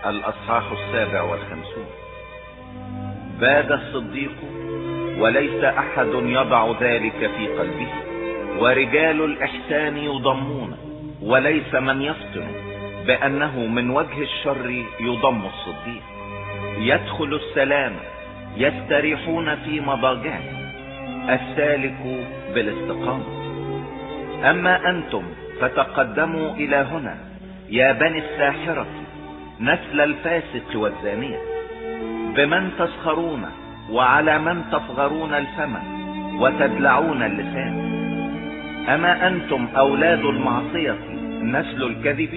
الأصحاح 57. باد الصديق وليس أحد يضع ذلك في قلبه، ورجال الإحسان يضمون وليس من يفطن بأنه من وجه الشر يضم الصديق. يدخل السلام، يستريحون في مضاجعه، السالك بالاستقامة. أما أنتم فتقدموا إلى هنا يا بني الساحرة نسل الفاسق والزانية، بمن تسخرون وعلى من تفغرون الفم وتدلعون اللسان. أما أنتم أولاد المعصية نسل الكذب،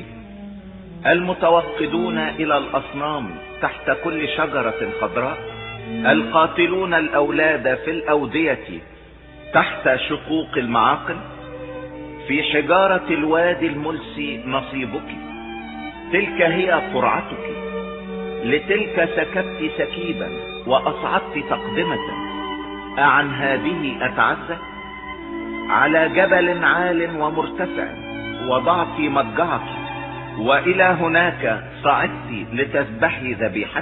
المتوقدون إلى الأصنام تحت كل شجرة خضراء، القاتلون الأولاد في الأودية تحت شقوق المعاقل. في حجارة الوادي الملسي نصيبك، تلك هي قرعتك، لتلك سكبت سكيبا وأصعدت تقدمة. أعن هذه أتعزى؟ على جبل عال ومرتفع وضعت مضجعك، وإلى هناك صعدت لتذبحي ذبيحة.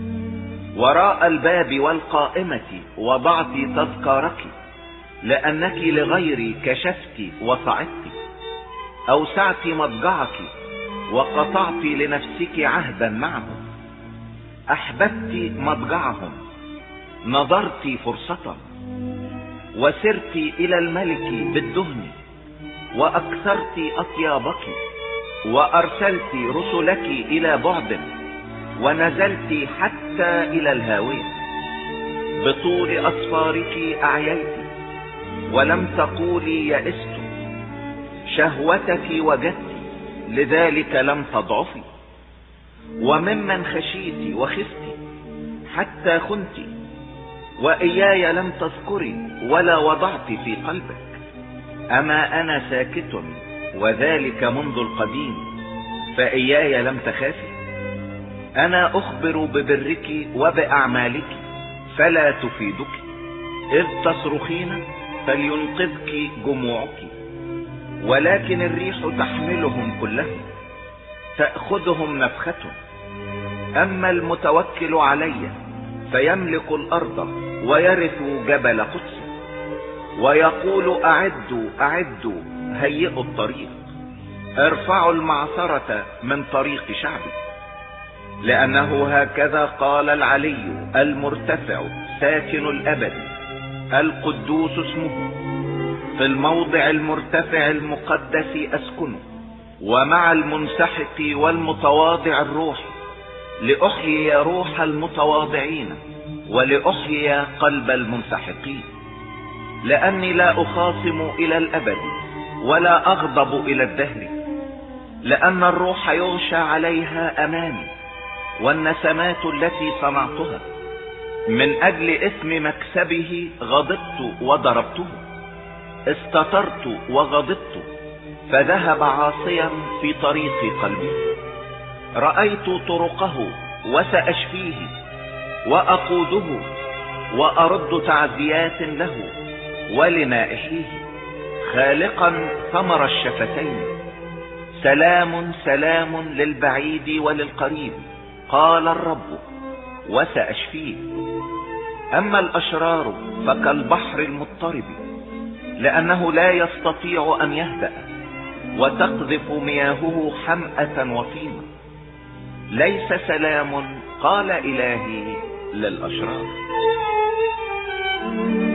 وراء الباب والقائمة وضعت تذكارك، لأنك لغيري كشفت وصعدت. أوسعت مضجعك وقطعت لنفسك عهدا معهم. أحببت مضجعهم، نظرت فرصة، وسرت إلى الملك بالدهن، وأكثرت أطيابك، وأرسلت رسلك إلى بعد، ونزلت حتى إلى الهاوية. بطول أسفارك أعييت، ولم تقولي يئست. شهوتك وجدت، لذلك لم تضعفي. وممن خشيت وخفت حتى خنت، وإياي لم تذكري ولا وضعت في قلبك. أما أنا ساكت وذلك منذ القديم، فإياي لم تخافي. أنا أخبر ببرك وبأعمالك فلا تفيدك. إذ تصرخين فلينقذك جموعك، ولكن الريح تحملهم كلهم، تأخذهم نفخة. أما المتوكل علي فيملك الأرض ويرث جبل قدس. ويقول أعدوا أعدوا، هيئوا الطريق، ارفعوا المعثرة من طريق شعبي. لأنه هكذا قال العلي المرتفع ساكن الأبد القدوس اسمه، في الموضع المرتفع المقدس أسكن، ومع المنسحق والمتواضع الروح، لأحيي روح المتواضعين ولأحيي قلب المنسحقين. لأني لا أخاصم إلى الأبد ولا أغضب إلى الدهر، لأن الروح يغشى عليها أمامي، والنسمات التي صنعتها. من أجل إثم مكسبه غضبت وضربته، استترت وغضبت، فذهب عاصيا في طريق قلبي. رأيت طرقه وسأشفيه، وأقوده وأرد تعزيات له ولنائحيه، خالقا ثمر الشفتين. سلام سلام للبعيد وللقريب، قال الرب، وسأشفيه. أما الأشرار فكالبحر المضطرب، لأنه لا يستطيع أن يهدأ، وتقذف مياهه حمأة وطينة. ليس سلام، قال إلهي، للأشرار.